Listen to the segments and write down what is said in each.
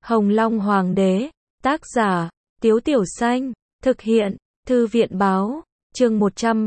Hồng Long Hoàng đế, tác giả, Tiếu Tiểu Xanh, thực hiện, Thư viện báo, chương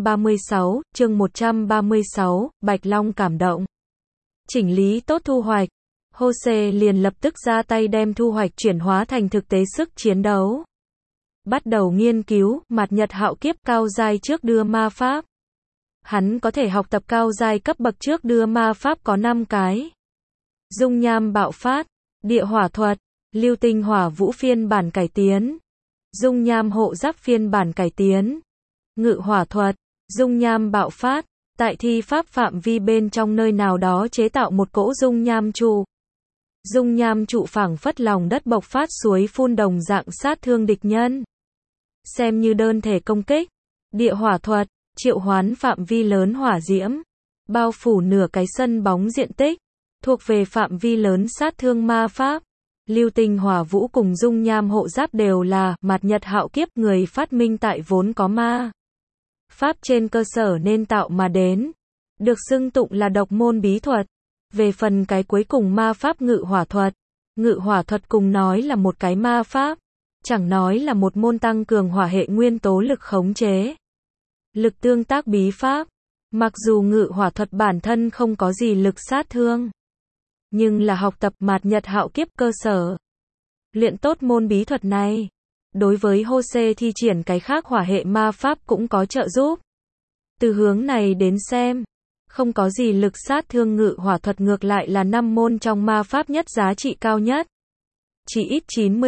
136, Bạch Long cảm động. Chỉnh lý tốt thu hoạch. Jose liền lập tức ra tay đem thu hoạch chuyển hóa thành thực tế sức chiến đấu. Bắt đầu nghiên cứu, mạt nhật hạo kiếp cao giai trước đưa ma pháp. Hắn có thể học tập cao giai cấp bậc trước đưa ma pháp có 5 cái. Dung nham bạo phát, địa hỏa thuật, lưu tinh hỏa vũ phiên bản cải tiến, dung nham hộ giáp phiên bản cải tiến, ngự hỏa thuật, dung nham bạo phát, tại thi pháp phạm vi bên trong nơi nào đó chế tạo một cỗ dung nham trụ. Dung nham trụ phảng phất lòng đất bộc phát suối phun đồng dạng sát thương địch nhân. Xem như đơn thể công kích. Địa hỏa thuật, triệu hoán phạm vi lớn hỏa diễm, bao phủ nửa cái sân bóng diện tích, thuộc về phạm vi lớn sát thương ma pháp. Lưu tinh hỏa vũ cùng dung nham hộ giáp đều là mạt nhật hạo kiếp người phát minh tại vốn có ma pháp trên cơ sở nên tạo mà đến, được xưng tụng là độc môn bí thuật. Về phần cái cuối cùng ma pháp ngự hỏa thuật cùng nói là một cái ma pháp, chẳng nói là một môn tăng cường hỏa hệ nguyên tố lực khống chế, lực tương tác bí pháp. Mặc dù ngự hỏa thuật bản thân không có gì lực sát thương, nhưng là học tập mạt nhật hạo kiếp cơ sở, luyện tốt môn bí thuật này, đối với Jose thi triển cái khác hỏa hệ ma pháp cũng có trợ giúp. Từ hướng này đến xem, không có gì lực sát thương ngự hỏa thuật ngược lại là 5 môn trong ma pháp nhất giá trị cao nhất. Chỉ ít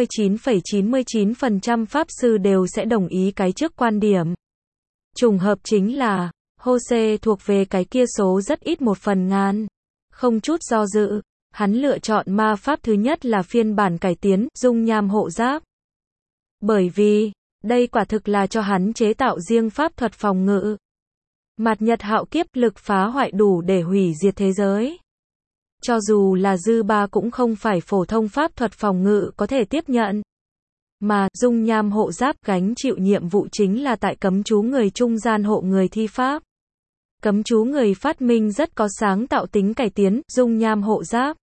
99,99% pháp sư đều sẽ đồng ý cái trước quan điểm. Trùng hợp chính là, Jose thuộc về cái kia số rất ít 1/1000. Không chút do dự, hắn lựa chọn ma pháp thứ nhất là phiên bản cải tiến, dung nham hộ giáp. Bởi vì, đây quả thực là cho hắn chế tạo riêng pháp thuật phòng ngự. Mạt nhật hạo kiếp lực phá hoại đủ để hủy diệt thế giới. Cho dù là dư ba cũng không phải phổ thông pháp thuật phòng ngự có thể tiếp nhận. Mà, dung nham hộ giáp gánh chịu nhiệm vụ chính là tại cấm chú người trung gian hộ người thi pháp. Cấm chú người phát minh rất có sáng tạo tính cải tiến, dung nham hộ giáp.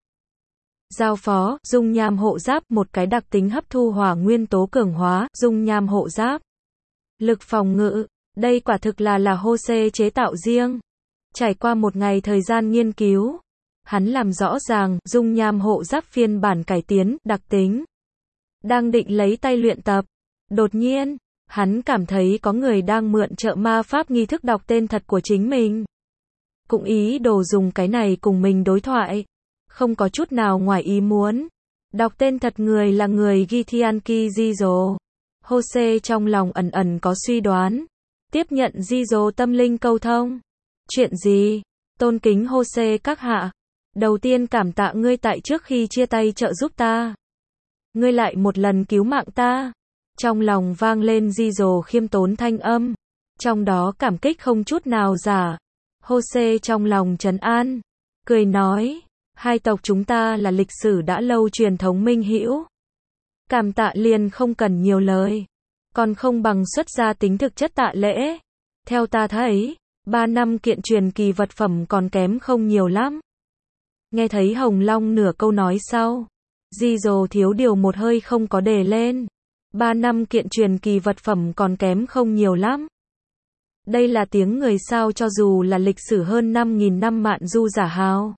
Giao phó, dung nham hộ giáp, một cái đặc tính hấp thu hỏa nguyên tố cường hóa, dung nham hộ giáp. Lực phòng ngự, đây quả thực là Jose chế tạo riêng. Trải qua một ngày thời gian nghiên cứu, hắn làm rõ ràng, dung nham hộ giáp phiên bản cải tiến, đặc tính. Đang định lấy tay luyện tập. Đột nhiên, hắn cảm thấy có người đang mượn trợ ma pháp nghi thức đọc tên thật của chính mình. Cũng ý đồ dùng cái này cùng mình đối thoại. Không có chút nào ngoài ý muốn. Đọc tên thật người là người Githyanki Jizo. Jose trong lòng ẩn ẩn có suy đoán. Tiếp nhận Jizo tâm linh câu thông. Chuyện gì? Tôn kính Jose các hạ. Đầu tiên cảm tạ ngươi tại trước khi chia tay trợ giúp ta. Ngươi lại một lần cứu mạng ta. Trong lòng vang lên Jizo khiêm tốn thanh âm. Trong đó cảm kích không chút nào giả. Jose trong lòng trấn an. Cười nói. Hai tộc chúng ta là lịch sử đã lâu truyền thống minh hữu. Cảm tạ liền không cần nhiều lời. Còn không bằng xuất ra tính thực chất tạ lễ. Theo ta thấy, 3 năm kiện truyền kỳ vật phẩm còn kém không nhiều lắm. Nghe thấy Hồng Long nửa câu nói sau. Jizo thiếu điều một hơi không có đề lên. 3 năm kiện truyền kỳ vật phẩm còn kém không nhiều lắm. Đây là tiếng người sao cho dù là lịch sử hơn 5.000 năm mạn du giả hào.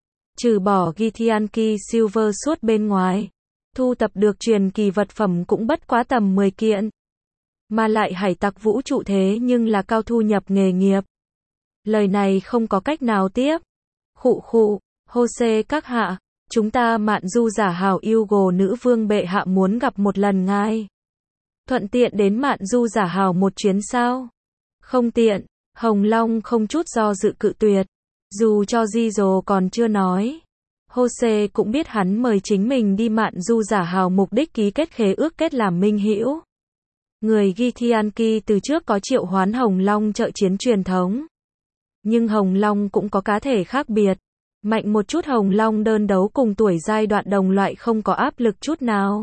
Trừ bỏ Githyanki Silver suốt bên ngoài, thu tập được truyền kỳ vật phẩm cũng bất quá tầm 10 kiện. Mà lại hải tặc vũ trụ thế nhưng là cao thu nhập nghề nghiệp. Lời này không có cách nào tiếp. Khụ khụ, Jose các hạ, chúng ta mạn du giả hào Hugo nữ vương bệ hạ muốn gặp một lần ngài. Thuận tiện đến mạn du giả hào một chuyến sao? Không tiện, Hồng Long không chút do dự cự tuyệt. Dù cho Jizo còn chưa nói, Jose cũng biết hắn mời chính mình đi mạn du giả hào mục đích ký kết khế ước kết làm minh hữu. Người Githyanki từ trước có triệu hoán Hồng Long trợ chiến truyền thống. Nhưng Hồng Long cũng có cá thể khác biệt. Mạnh một chút Hồng Long đơn đấu cùng tuổi giai đoạn đồng loại không có áp lực chút nào.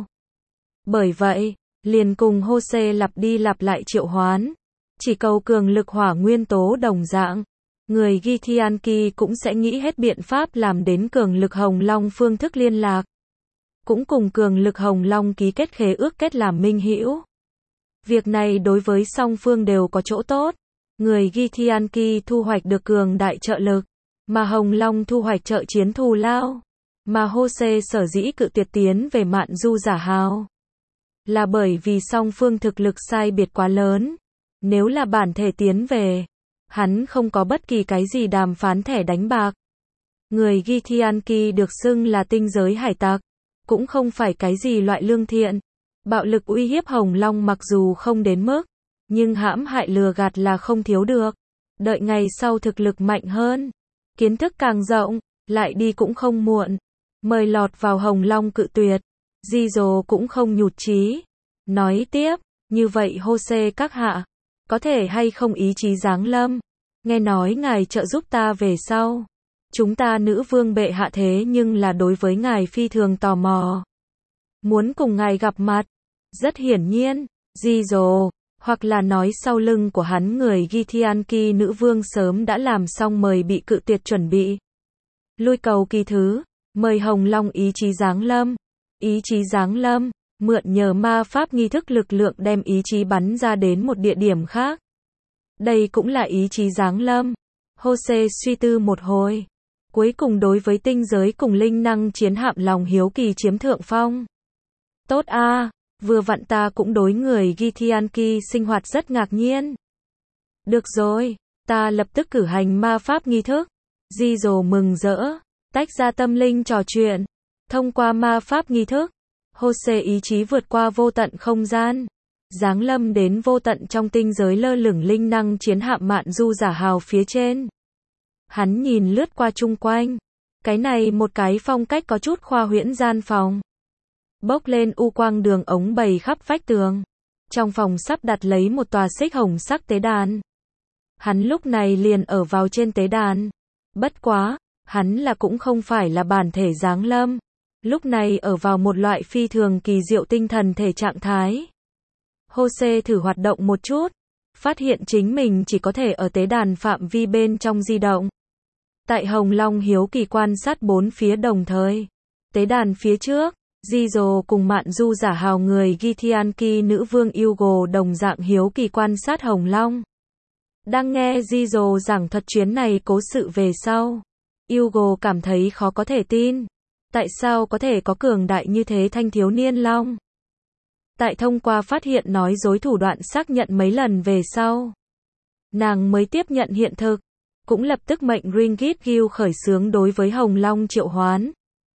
Bởi vậy, liền cùng Jose lặp đi lặp lại triệu hoán. Chỉ cầu cường lực hỏa nguyên tố đồng dạng. Người Githyanki cũng sẽ nghĩ hết biện pháp làm đến cường lực Hồng Long phương thức liên lạc. cũng cùng cường lực Hồng Long ký kết khế ước kết làm minh hữu. Việc này đối với song phương đều có chỗ tốt. Người Githyanki thu hoạch được cường đại trợ lực, mà Hồng Long thu hoạch trợ chiến thù lao. Mà Hosea sở dĩ cự tuyệt tiến về Mạn Du Giả Hào là bởi vì song phương thực lực sai biệt quá lớn. Nếu là bản thể tiến về, hắn không có bất kỳ cái gì đàm phán thẻ đánh bạc. Người Githyanki được xưng là tinh giới hải tặc, cũng không phải cái gì loại lương thiện. Bạo lực uy hiếp Hồng Long mặc dù không đến mức, nhưng hãm hại lừa gạt là không thiếu được. Đợi ngày sau thực lực mạnh hơn, kiến thức càng rộng, lại đi cũng không muộn. Mời lọt vào Hồng Long cự tuyệt. Jizo cũng không nhụt chí. Nói tiếp, như vậy Hosea các hạ, có thể hay không ý chí giáng lâm. Nghe nói ngài trợ giúp ta về sau. Chúng ta nữ vương bệ hạ thế nhưng là đối với ngài phi thường tò mò. Muốn cùng ngài gặp mặt. Rất hiển nhiên, Jizo, hoặc là nói sau lưng của hắn người Githyanki nữ vương sớm đã làm xong mời bị cự tuyệt chuẩn bị. Lui cầu kỳ thứ, mời Hồng Long ý chí giáng lâm. Ý chí giáng lâm, mượn nhờ ma pháp nghi thức lực lượng đem ý chí bắn ra đến một địa điểm khác. Đây cũng là ý chí giáng lâm. Hosea suy tư một hồi. Cuối cùng đối với tinh giới cùng linh năng chiến hạm lòng hiếu kỳ chiếm thượng phong. Tốt a, vừa vặn ta cũng đối người Githyanki sinh hoạt rất ngạc nhiên. Được rồi, ta lập tức cử hành ma pháp nghi thức. Jizo mừng rỡ, tách ra tâm linh trò chuyện. Thông qua ma pháp nghi thức, Hosea ý chí vượt qua vô tận không gian, giáng lâm đến vô tận trong tinh giới lơ lửng linh năng chiến hạm Mạn Du Giả Hào phía trên. Hắn nhìn lướt qua chung quanh. Cái này một cái phong cách có chút khoa huyễn gian phòng. Bốc lên u quang đường ống bày khắp vách tường. Trong phòng sắp đặt lấy một tòa xích hồng sắc tế đàn. Hắn lúc này liền ở vào trên tế đàn. Bất quá, hắn là cũng không phải là bản thể giáng lâm. Lúc này ở vào một loại phi thường kỳ diệu tinh thần thể trạng thái. Hosea thử hoạt động một chút. Phát hiện chính mình chỉ có thể ở tế đàn phạm vi bên trong di động. Tại Hồng Long hiếu kỳ quan sát bốn phía đồng thời. Tế đàn phía trước, Jizo cùng Mạn Du Giả Hào người Githyanki nữ vương Hugo đồng dạng hiếu kỳ quan sát Hồng Long. Đang nghe Jizo giảng thuật chuyến này cố sự về sau. Hugo cảm thấy khó có thể tin. Tại sao có thể có cường đại như thế thanh thiếu niên long? Tại thông qua phát hiện nói dối thủ đoạn xác nhận mấy lần về sau. Nàng mới tiếp nhận hiện thực. Cũng lập tức mệnh Ringgit Gil khởi xướng đối với Hồng Long triệu hoán.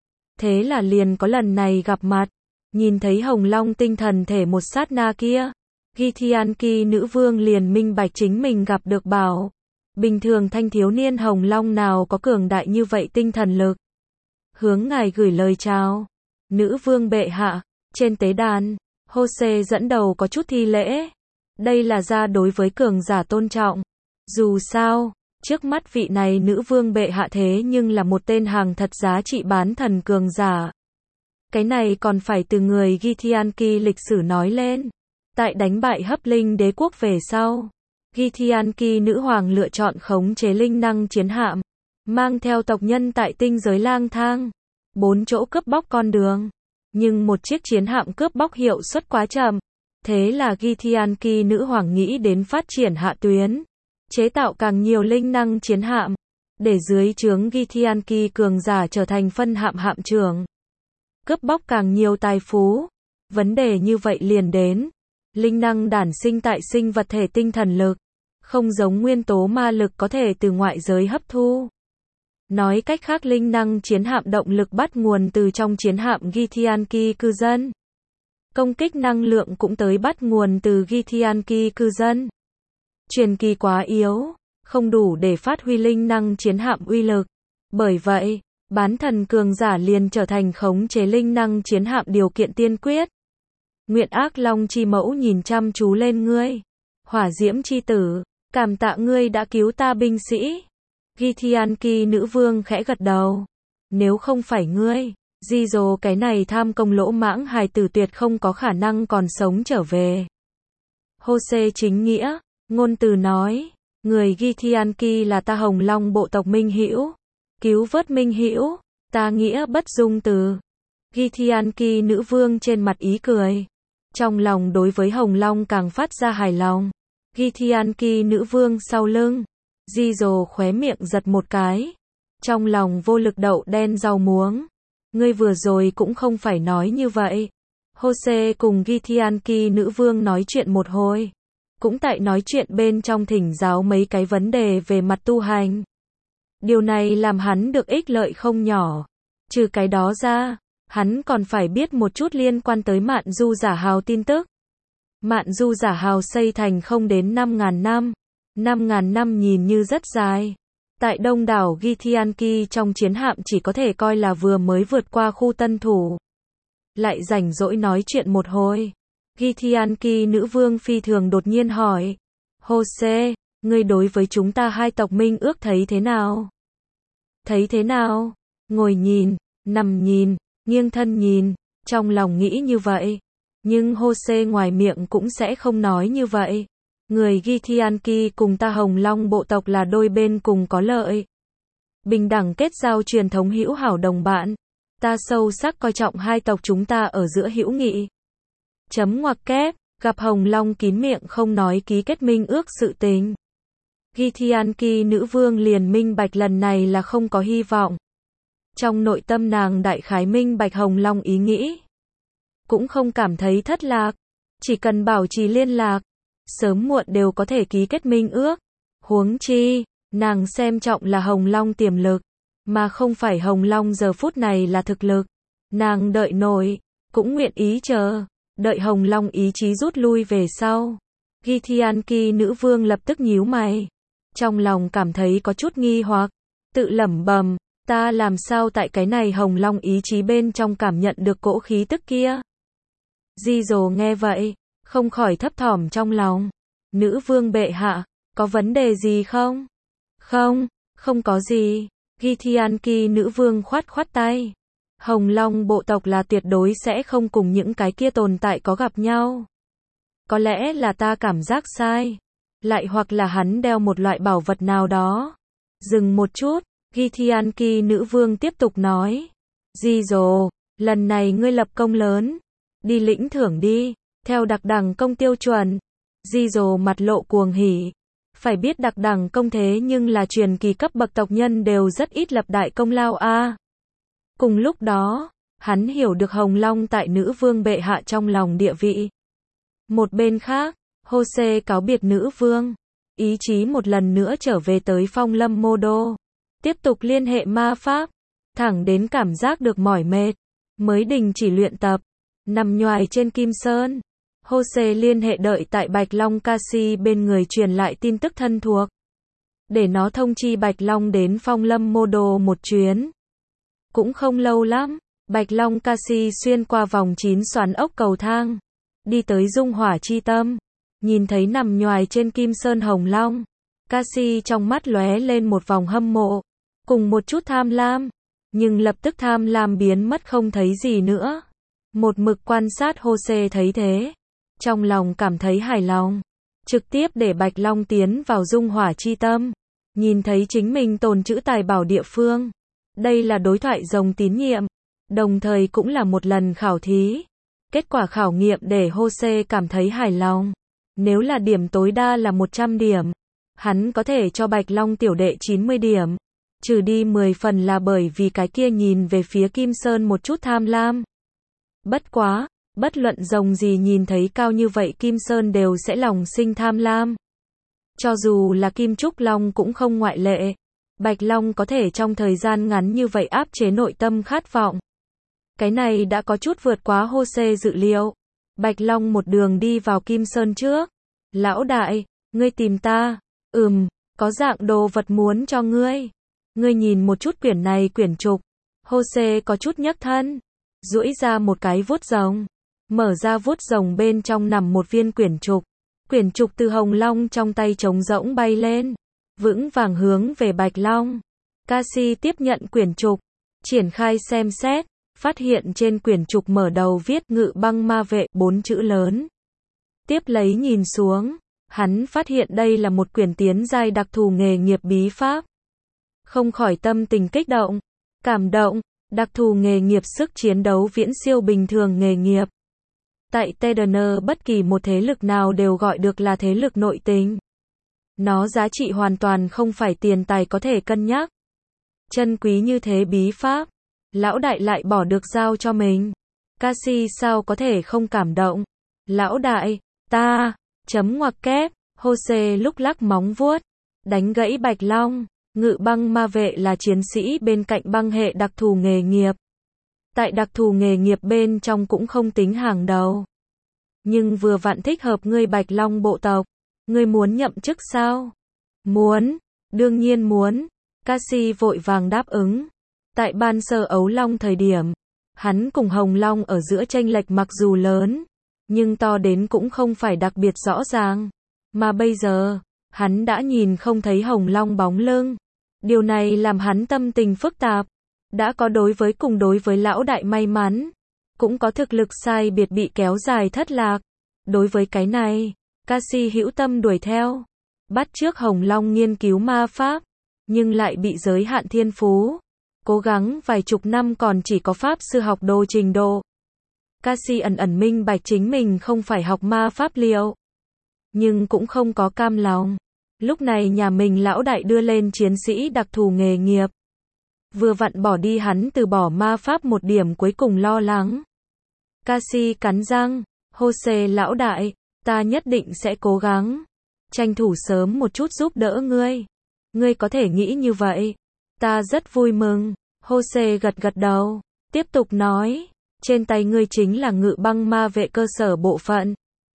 Thế là liền có lần này gặp mặt. Nhìn thấy Hồng Long tinh thần thể một sát na kia. Githyanki nữ vương liền minh bạch chính mình gặp được bảo. Bình thường thanh thiếu niên Hồng Long nào có cường đại như vậy tinh thần lực. Hướng ngài gửi lời chào. Nữ vương bệ hạ, trên tế đàn, Hosea dẫn đầu có chút thi lễ. Đây là ra đối với cường giả tôn trọng. Dù sao, trước mắt vị này nữ vương bệ hạ thế nhưng là một tên hàng thật giá trị bán thần cường giả. Cái này còn phải từ người Githyanki lịch sử nói lên. Tại đánh bại hấp linh đế quốc về sau, Githyanki nữ hoàng lựa chọn khống chế linh năng chiến hạm, mang theo tộc nhân tại tinh giới lang thang, 4 chỗ cướp bóc con đường. Nhưng một chiếc chiến hạm cướp bóc hiệu suất quá chậm. Thế là Githyanki nữ hoàng nghĩ đến phát triển hạ tuyến, chế tạo càng nhiều linh năng chiến hạm, để dưới trướng Githyanki cường giả trở thành phân hạm hạm trưởng. Cướp bóc càng nhiều tài phú. Vấn đề như vậy liền đến. Linh năng đản sinh tại sinh vật thể tinh thần lực. Không giống nguyên tố ma lực có thể từ ngoại giới hấp thu. Nói cách khác linh năng chiến hạm động lực bắt nguồn từ trong chiến hạm Githyanki cư dân. Công kích năng lượng cũng tới bắt nguồn từ Githyanki cư dân. Truyền kỳ quá yếu, không đủ để phát huy linh năng chiến hạm uy lực. Bởi vậy, bán thần cường giả liền trở thành khống chế linh năng chiến hạm điều kiện tiên quyết. Nguyện ác long chi mẫu nhìn chăm chú lên ngươi. Hỏa diễm chi tử, cảm tạ ngươi đã cứu ta binh sĩ. Githyanki nữ vương khẽ gật đầu. Nếu không phải ngươi, Jizo cái này tham công lỗ mãng hài tử tuyệt không có khả năng còn sống trở về. Hosea chính nghĩa, ngôn từ nói, người Githyanki là ta Hồng Long bộ tộc minh hữu, cứu vớt minh hữu, ta nghĩa bất dung từ. Githyanki nữ vương trên mặt ý cười. Trong lòng đối với Hồng Long càng phát ra hài lòng. Githyanki nữ vương sau lưng. Jizoo khóe miệng giật một cái. Trong lòng vô lực đậu đen rau muống. Ngươi vừa rồi cũng không phải nói như vậy. Hose cùng Githyanki nữ vương nói chuyện một hồi. Cũng tại nói chuyện bên trong thỉnh giáo mấy cái vấn đề về mặt tu hành. Điều này làm hắn được ích lợi không nhỏ. Trừ cái đó ra, hắn còn phải biết một chút liên quan tới Mạn Du Giả Hào tin tức. Mạn Du Giả Hào xây thành không đến 5.000 năm. 5.000 năm nhìn như rất dài. Tại đông đảo Githyanki trong chiến hạm chỉ có thể coi là vừa mới vượt qua khu tân thủ. Lại rảnh rỗi nói chuyện một hồi. Githyanki nữ vương phi thường đột nhiên hỏi. Hose, ngươi đối với chúng ta hai tộc minh ước thấy thế nào? Thấy thế nào? Ngồi nhìn, nằm nhìn, nghiêng thân nhìn, trong lòng nghĩ như vậy. Nhưng Hose ngoài miệng cũng sẽ không nói như vậy. Người Githyanki cùng ta Hồng Long bộ tộc là đôi bên cùng có lợi. Bình đẳng kết giao truyền thống hữu hảo đồng bạn. Ta sâu sắc coi trọng hai tộc chúng ta ở giữa hữu nghị. Chấm ngoặc kép, gặp Hồng Long kín miệng không nói ký kết minh ước sự tình. Githyanki nữ vương liền minh bạch lần này là không có hy vọng. Trong nội tâm nàng đại khái minh bạch Hồng Long ý nghĩ. Cũng không cảm thấy thất lạc. Chỉ cần bảo trì liên lạc. Sớm muộn đều có thể ký kết minh ước. Huống chi, nàng xem trọng là Hồng Long tiềm lực. Mà không phải Hồng Long giờ phút này là thực lực. Nàng đợi nổi. Cũng nguyện ý chờ. Đợi Hồng Long ý chí rút lui về sau. Githyanki nữ vương lập tức nhíu mày. Trong lòng cảm thấy có chút nghi hoặc. Tự lẩm bẩm. Ta làm sao tại cái này Hồng Long ý chí bên trong cảm nhận được cỗ khí tức kia. Jizoo nghe vậy. Không khỏi thấp thỏm trong lòng. Nữ vương bệ hạ. Có vấn đề gì không? Không, không có gì. Githyanki nữ vương khoát khoát tay. Hồng Long bộ tộc là tuyệt đối sẽ không cùng những cái kia tồn tại có gặp nhau. Có lẽ là ta cảm giác sai. Lại hoặc là hắn đeo một loại bảo vật nào đó. Dừng một chút, Githyanki nữ vương tiếp tục nói. Jizoo, lần này ngươi lập công lớn. Đi lĩnh thưởng đi, theo đặc đẳng công tiêu chuẩn. Jizoo mặt lộ cuồng hỉ. Phải biết đặc đẳng công thế nhưng là truyền kỳ cấp bậc tộc nhân đều rất ít lập đại công lao a. Cùng lúc đó, hắn hiểu được Hồng Long tại nữ vương bệ hạ trong lòng địa vị. Một bên khác, Hose cáo biệt nữ vương. Ý chí một lần nữa trở về tới Phong Lâm Mô Đô. Tiếp tục liên hệ ma pháp. Thẳng đến cảm giác được mỏi mệt. Mới đình chỉ luyện tập. Nằm nhoài trên Kim Sơn. Hose liên hệ đợi tại Bạch Long Cassie bên người truyền lại tin tức thân thuộc. Để nó thông chi Bạch Long đến Phong Lâm Mô Đô một chuyến. Cũng không lâu lắm, Bạch Long Cassie xuyên qua vòng 9 xoắn ốc cầu thang. Đi tới Dung Hỏa Chi Tâm. Nhìn thấy nằm nhoài trên Kim Sơn Hồng Long. Cassie trong mắt lóe lên một vòng hâm mộ. Cùng một chút tham lam. Nhưng lập tức tham lam biến mất không thấy gì nữa. Một mực quan sát Hose thấy thế. Trong lòng cảm thấy hài lòng. Trực tiếp để Bạch Long tiến vào Dung Hỏa Chi Tâm. Nhìn thấy chính mình tồn trữ tài bảo địa phương. Đây là đối thoại rồng tín nhiệm. Đồng thời cũng là một lần khảo thí. Kết quả khảo nghiệm để Hose cảm thấy hài lòng. Nếu là điểm tối đa là 100 điểm. Hắn có thể cho Bạch Long tiểu đệ 90 điểm. Trừ đi 10 phần là bởi vì cái kia nhìn về phía Kim Sơn một chút tham lam. Bất quá, bất luận rồng gì nhìn thấy cao như vậy Kim Sơn đều sẽ lòng sinh tham lam. Cho dù là Kim Trúc Long cũng không ngoại lệ. Bạch Long có thể trong thời gian ngắn như vậy áp chế nội tâm khát vọng. Cái này đã có chút vượt quá Hose dự liệu. Bạch Long một đường đi vào Kim Sơn trước. Lão đại, ngươi tìm ta. Có dạng đồ vật muốn cho ngươi. Ngươi nhìn một chút quyển này quyển trục. Hose có chút nhấc thân. Duỗi ra một cái vuốt rồng. Mở ra vuốt rồng bên trong nằm một viên quyển trục. Quyển trục từ Hồng Long trong tay trống rỗng bay lên. Vững vàng hướng về Bạch Long. Cassie tiếp nhận quyển trục. Triển khai xem xét. Phát hiện trên quyển trục mở đầu viết Ngự Băng Ma Vệ 4 chữ lớn. Tiếp lấy nhìn xuống. Hắn phát hiện đây là một quyển tiến giai đặc thù nghề nghiệp bí pháp. Không khỏi tâm tình kích động. Cảm động. Đặc thù nghề nghiệp sức chiến đấu viễn siêu bình thường nghề nghiệp. Tại TDN bất kỳ một thế lực nào đều gọi được là thế lực nội tình. Nó giá trị hoàn toàn không phải tiền tài có thể cân nhắc. Chân quý như thế bí pháp, lão đại lại bỏ được giao cho mình. Cassie sao có thể không cảm động. Lão đại, ta, chấm ngoặc kép, Jose lúc lắc móng vuốt, đánh gãy Bạch Long. Ngự băng ma vệ là chiến sĩ bên cạnh băng hệ đặc thù nghề nghiệp. Tại đặc thù nghề nghiệp bên trong cũng không tính hàng đầu. Nhưng vừa vặn thích hợp ngươi Bạch Long bộ tộc. Ngươi muốn nhậm chức sao? Muốn, đương nhiên muốn. Cassie vội vàng đáp ứng. Tại ban sơ ấu long thời điểm, hắn cùng Hồng Long ở giữa chênh lệch mặc dù lớn, nhưng to đến cũng không phải đặc biệt rõ ràng. Mà bây giờ, hắn đã nhìn không thấy Hồng Long bóng lưng. Điều này làm hắn tâm tình phức tạp. Đã có đối với lão đại may mắn, cũng có thực lực sai biệt bị kéo dài thất lạc. Đối với cái này, Cassie hữu tâm đuổi theo, bắt chước Hồng Long nghiên cứu ma pháp, nhưng lại bị giới hạn thiên phú. Cố gắng vài chục năm còn chỉ có pháp sư học đồ trình độ. Cassie ẩn minh bạch chính mình không phải học ma pháp liệu, nhưng cũng không có cam lòng. Lúc này nhà mình lão đại đưa lên chiến sĩ đặc thù nghề nghiệp. Vừa vặn bỏ đi hắn từ bỏ ma pháp một điểm cuối cùng lo lắng. Cassie cắn răng, Jose lão đại, ta nhất định sẽ cố gắng. Tranh thủ sớm một chút giúp đỡ ngươi. Ngươi có thể nghĩ như vậy. Ta rất vui mừng. Jose gật gật đầu. Tiếp tục nói. Trên tay ngươi chính là ngự băng ma vệ cơ sở bộ phận.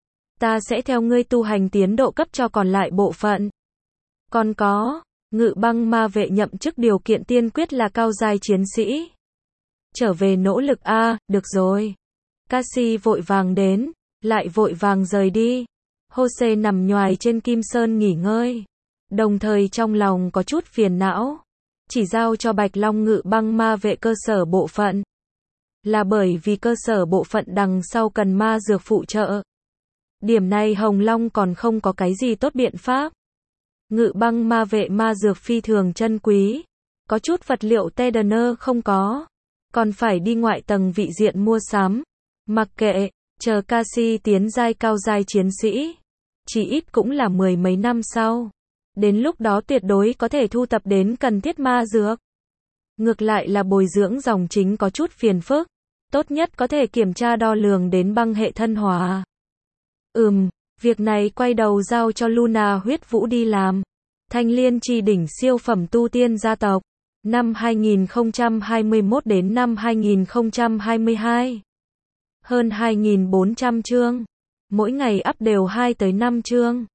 Ta sẽ theo ngươi tu hành tiến độ cấp cho còn lại bộ phận. Còn có, ngự băng ma vệ nhậm chức điều kiện tiên quyết là cao giai chiến sĩ. Trở về nỗ lực a, được rồi. Cassie vội vàng đến, lại vội vàng rời đi. Jose nằm nhoài trên kim sơn nghỉ ngơi. Đồng thời trong lòng có chút phiền não. Chỉ giao cho Bạch Long ngự băng ma vệ cơ sở bộ phận. Là bởi vì cơ sở bộ phận đằng sau cần ma dược phụ trợ. Điểm này Hồng Long còn không có cái gì tốt biện pháp. Ngự băng ma vệ ma dược phi thường chân quý. Có chút vật liệu TDN không có. Còn phải đi ngoại tầng vị diện mua sắm. Mặc kệ, chờ Cassie tiến giai cao giai chiến sĩ. Chỉ ít cũng là 10 mấy năm sau. Đến lúc đó tuyệt đối có thể thu tập đến cần thiết ma dược. Ngược lại là bồi dưỡng dòng chính có chút phiền phức. Tốt nhất có thể kiểm tra đo lường đến băng hệ thân hòa. Việc này quay đầu giao cho Luna huyết vũ đi làm. Thanh Liên Chi đỉnh siêu phẩm tu tiên gia tộc. Năm 2021 đến năm 2022. Hơn 2.400 chương. Mỗi ngày up đều 2 tới 5 chương.